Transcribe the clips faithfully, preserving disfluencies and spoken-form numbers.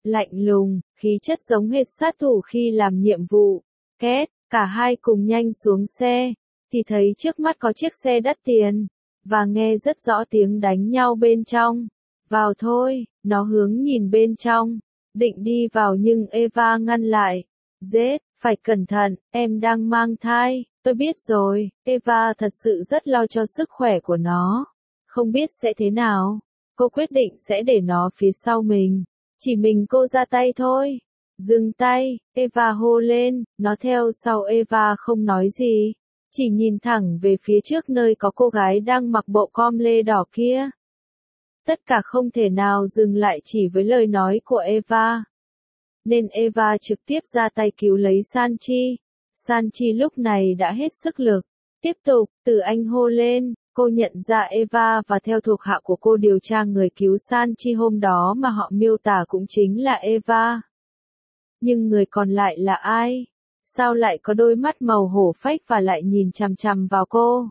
lạnh lùng, khí chất giống hệt sát thủ khi làm nhiệm vụ. Két, cả hai cùng nhanh xuống xe, thì thấy trước mắt có chiếc xe đắt tiền, và nghe rất rõ tiếng đánh nhau bên trong. Vào thôi, nó hướng nhìn bên trong, định đi vào nhưng Eva ngăn lại. Zed, phải cẩn thận, em đang mang thai. Tôi biết rồi, Eva thật sự rất lo cho sức khỏe của nó. Không biết sẽ thế nào. Cô quyết định sẽ để nó phía sau mình. Chỉ mình cô ra tay thôi. Dừng tay, Eva hô lên, nó theo sau Eva không nói gì. Chỉ nhìn thẳng về phía trước nơi có cô gái đang mặc bộ com lê đỏ kia. Tất cả không thể nào dừng lại chỉ với lời nói của Eva. Nên Eva trực tiếp ra tay cứu lấy Sanchi. Sanchi lúc này đã hết sức lực. Tiếp tục, Từ Anh hô lên, cô nhận ra Eva và theo thuộc hạ của cô điều tra người cứu Sanchi hôm đó mà họ miêu tả cũng chính là Eva. Nhưng người còn lại là ai? Sao lại có đôi mắt màu hổ phách và lại nhìn chằm chằm vào cô?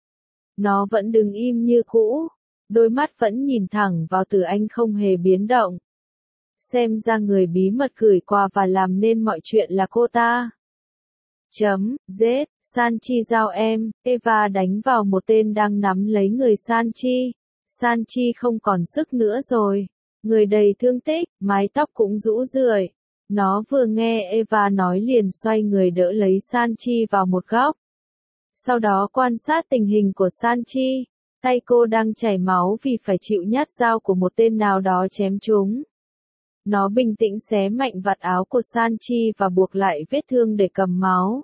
Nó vẫn đứng im như cũ. Đôi mắt vẫn nhìn thẳng vào Từ Anh không hề biến động. Xem ra người bí mật gửi quà và làm nên mọi chuyện là cô ta. Chấm, Z, Sanchi giao em, Eva đánh vào một tên đang nắm lấy người Sanchi. Sanchi không còn sức nữa rồi. Người đầy thương tích, mái tóc cũng rũ rượi. Nó vừa nghe Eva nói liền xoay người đỡ lấy Sanchi vào một góc. Sau đó quan sát tình hình của Sanchi. Tay cô đang chảy máu vì phải chịu nhát dao của một tên nào đó chém trúng. Nó bình tĩnh xé mạnh vạt áo của Sanchi và buộc lại vết thương để cầm máu.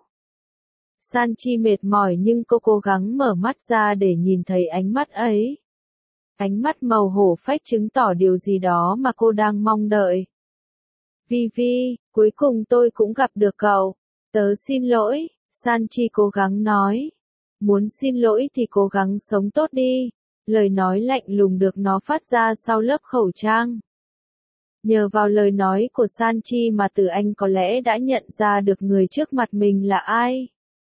Sanchi mệt mỏi nhưng cô cố gắng mở mắt ra để nhìn thấy ánh mắt ấy. Ánh mắt màu hổ phách chứng tỏ điều gì đó mà cô đang mong đợi. Vivi, cuối cùng tôi cũng gặp được cậu. Tớ xin lỗi, Sanchi cố gắng nói. Muốn xin lỗi thì cố gắng sống tốt đi. Lời nói lạnh lùng được nó phát ra sau lớp khẩu trang. Nhờ vào lời nói của Sanchi mà Từ Anh có lẽ đã nhận ra được người trước mặt mình là ai.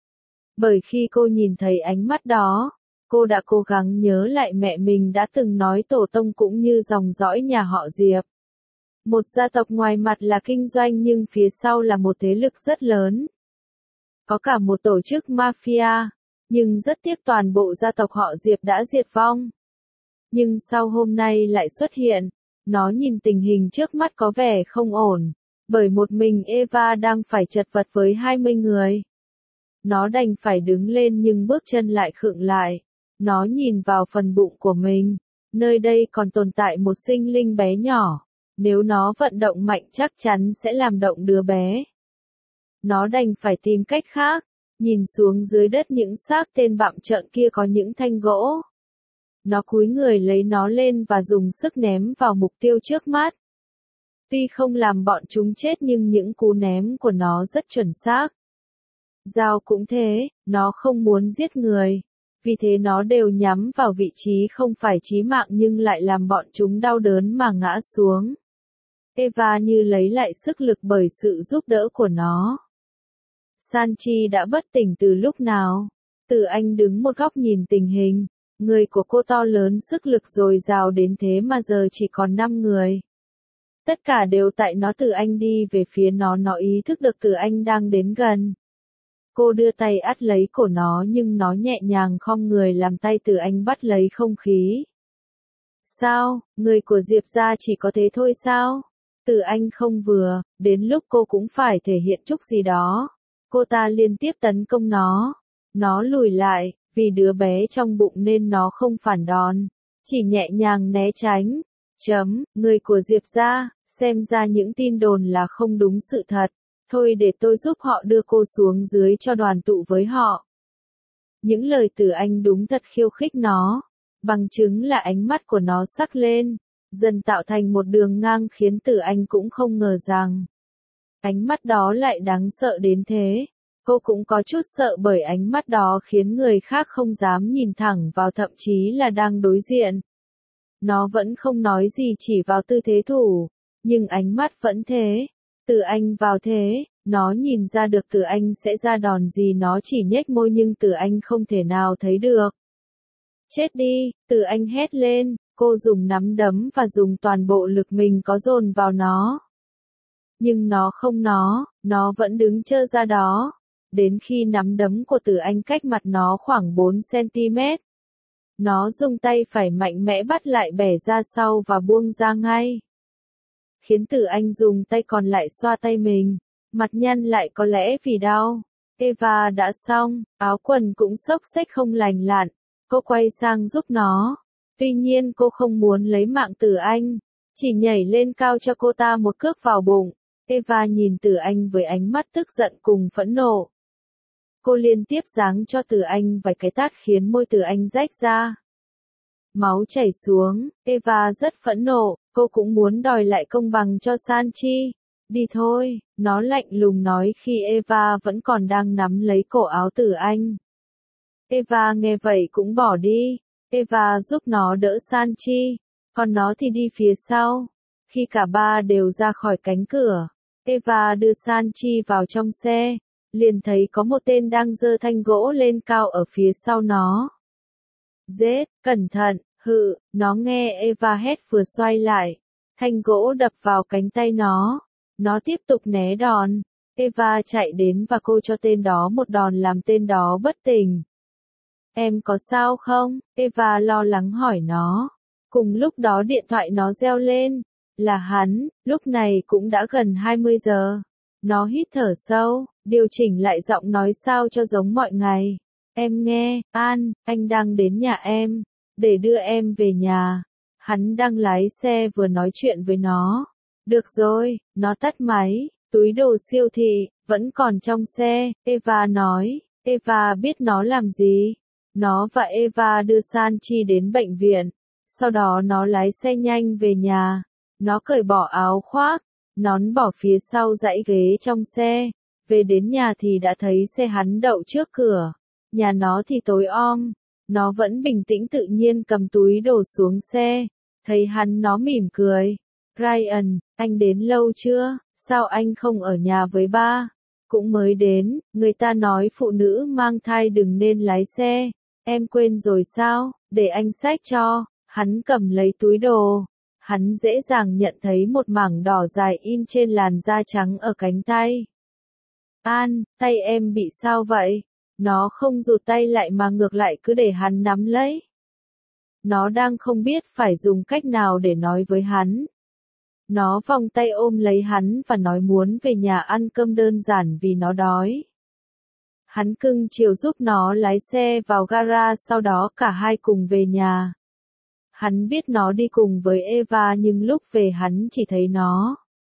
Bởi khi cô nhìn thấy ánh mắt đó, cô đã cố gắng nhớ lại mẹ mình đã từng nói tổ tông cũng như dòng dõi nhà họ Diệp. Một gia tộc ngoài mặt là kinh doanh nhưng phía sau là một thế lực rất lớn. Có cả một tổ chức mafia, nhưng rất tiếc toàn bộ gia tộc họ Diệp đã diệt vong. Nhưng sau hôm nay lại xuất hiện, nó nhìn tình hình trước mắt có vẻ không ổn, bởi một mình Eva đang phải chật vật với hai mươi người. Nó đành phải đứng lên nhưng bước chân lại khựng lại. Nó nhìn vào phần bụng của mình, nơi đây còn tồn tại một sinh linh bé nhỏ. Nếu nó vận động mạnh chắc chắn sẽ làm động đứa bé. Nó đành phải tìm cách khác. Nhìn xuống dưới đất những xác tên bặm trợn kia có những thanh gỗ. Nó cúi người lấy nó lên và dùng sức ném vào mục tiêu trước mắt. Tuy không làm bọn chúng chết nhưng những cú ném của nó rất chuẩn xác. Dao cũng thế, nó không muốn giết người. Vì thế nó đều nhắm vào vị trí không phải chí mạng nhưng lại làm bọn chúng đau đớn mà ngã xuống. Eva như lấy lại sức lực bởi sự giúp đỡ của nó. Sanchi đã bất tỉnh từ lúc nào. Từ Anh đứng một góc nhìn tình hình. Người của cô to lớn sức lực dồi dào đến thế mà giờ chỉ còn năm người. Tất cả đều tại nó. Từ Anh đi về phía nó. Nó ý thức được Từ Anh đang đến gần. Cô đưa tay ắt lấy cổ nó nhưng nó nhẹ nhàng khom người làm tay Từ Anh bắt lấy không khí. Sao, người của Diệp gia chỉ có thế thôi sao? Từ Anh không vừa, đến lúc cô cũng phải thể hiện chút gì đó. Cô ta liên tiếp tấn công nó. Nó lùi lại, vì đứa bé trong bụng nên nó không phản đòn. Chỉ nhẹ nhàng né tránh. Chấm, người của Diệp gia, xem ra những tin đồn là không đúng sự thật. Thôi để tôi giúp họ đưa cô xuống dưới cho đoàn tụ với họ. Những lời Từ Anh đúng thật khiêu khích nó. Bằng chứng là ánh mắt của nó sắc lên. Dần tạo thành một đường ngang khiến Từ Anh cũng không ngờ rằng. Ánh mắt đó lại đáng sợ đến thế. Cô cũng có chút sợ bởi ánh mắt đó khiến người khác không dám nhìn thẳng vào thậm chí là đang đối diện. Nó vẫn không nói gì chỉ vào tư thế thủ. Nhưng ánh mắt vẫn thế. Từ Anh vào thế, nó nhìn ra được Từ Anh sẽ ra đòn gì nó chỉ nhếch môi nhưng Từ Anh không thể nào thấy được. Chết đi, Từ Anh hét lên, cô dùng nắm đấm và dùng toàn bộ lực mình có dồn vào nó. Nhưng nó không nó, nó vẫn đứng trơ ra đó. Đến khi nắm đấm của Tử Anh cách mặt nó khoảng bốn xăng-ti-mét. Nó dùng tay phải mạnh mẽ bắt lại bẻ ra sau và buông ra ngay. Khiến Tử Anh dùng tay còn lại xoa tay mình, mặt nhăn lại có lẽ vì đau. Eva đã xong, áo quần cũng xốc xếch không lành lặn, cô quay sang giúp nó. Tuy nhiên cô không muốn lấy mạng Tử Anh, chỉ nhảy lên cao cho cô ta một cước vào bụng. Eva nhìn Tử Anh với ánh mắt tức giận cùng phẫn nộ. Cô liên tiếp giáng cho Tử Anh vài cái tát khiến môi Tử Anh rách ra. Máu chảy xuống, Eva rất phẫn nộ, cô cũng muốn đòi lại công bằng cho Sanchi. Đi thôi, nó lạnh lùng nói khi Eva vẫn còn đang nắm lấy cổ áo Tử Anh. Eva nghe vậy cũng bỏ đi. Eva giúp nó đỡ Sanchi, còn nó thì đi phía sau. Khi cả ba đều ra khỏi cánh cửa, Eva đưa Sanchi vào trong xe, liền thấy có một tên đang giơ thanh gỗ lên cao ở phía sau nó. Giết, cẩn thận, hự, nó nghe Eva hét vừa xoay lại. Thanh gỗ đập vào cánh tay nó. Nó tiếp tục né đòn. Eva chạy đến và cô cho tên đó một đòn làm tên đó bất tỉnh. Em có sao không? Eva lo lắng hỏi nó. Cùng lúc đó điện thoại nó reo lên. Là hắn, lúc này cũng đã gần hai mươi giờ. Nó hít thở sâu, điều chỉnh lại giọng nói sao cho giống mọi ngày. Em nghe, An, anh đang đến nhà em, để đưa em về nhà. Hắn đang lái xe vừa nói chuyện với nó. Được rồi, nó tắt máy, túi đồ siêu thị, vẫn còn trong xe, Eva nói. Eva biết nó làm gì. Nó và Eva đưa Sanchi đến bệnh viện. Sau đó nó lái xe nhanh về nhà. Nó cởi bỏ áo khoác, nón bỏ phía sau dãy ghế trong xe. Về đến nhà thì đã thấy xe hắn đậu trước cửa. Nhà nó thì tối om. Nó vẫn bình tĩnh tự nhiên cầm túi đồ xuống xe. Thấy hắn nó mỉm cười. Ryan, anh đến lâu chưa? Sao anh không ở nhà với ba? Cũng mới đến, người ta nói phụ nữ mang thai đừng nên lái xe. Em quên rồi sao? Để anh xách cho. Hắn cầm lấy túi đồ. Hắn dễ dàng nhận thấy một mảng đỏ dài in trên làn da trắng ở cánh tay. An, tay em bị sao vậy? Nó không rụt tay lại mà ngược lại cứ để hắn nắm lấy. Nó đang không biết phải dùng cách nào để nói với hắn. Nó vòng tay ôm lấy hắn và nói muốn về nhà ăn cơm đơn giản vì nó đói. Hắn cưng chiều giúp nó lái xe vào gara, sau đó cả hai cùng về nhà. Hắn biết nó đi cùng với Eva nhưng lúc về hắn chỉ thấy nó.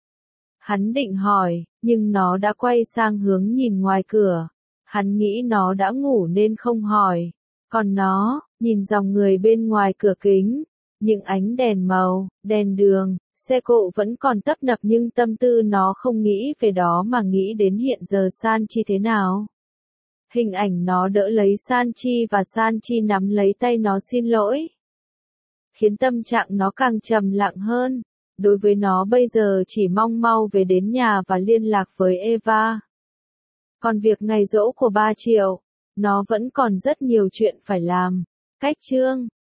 Hắn định hỏi, nhưng nó đã quay sang hướng nhìn ngoài cửa. Hắn nghĩ nó đã ngủ nên không hỏi. Còn nó, nhìn dòng người bên ngoài cửa kính. Những ánh đèn màu, đèn đường, xe cộ vẫn còn tấp nập nhưng tâm tư nó không nghĩ về đó mà nghĩ đến hiện giờ Sanchi thế nào. Hình ảnh nó đỡ lấy Sanchi và Sanchi nắm lấy tay nó xin lỗi. Khiến tâm trạng nó càng trầm lặng hơn. Đối với nó bây giờ chỉ mong mau về đến nhà và liên lạc với Eva. Còn việc ngày giỗ của ba Triệu, nó vẫn còn rất nhiều chuyện phải làm. Cách chương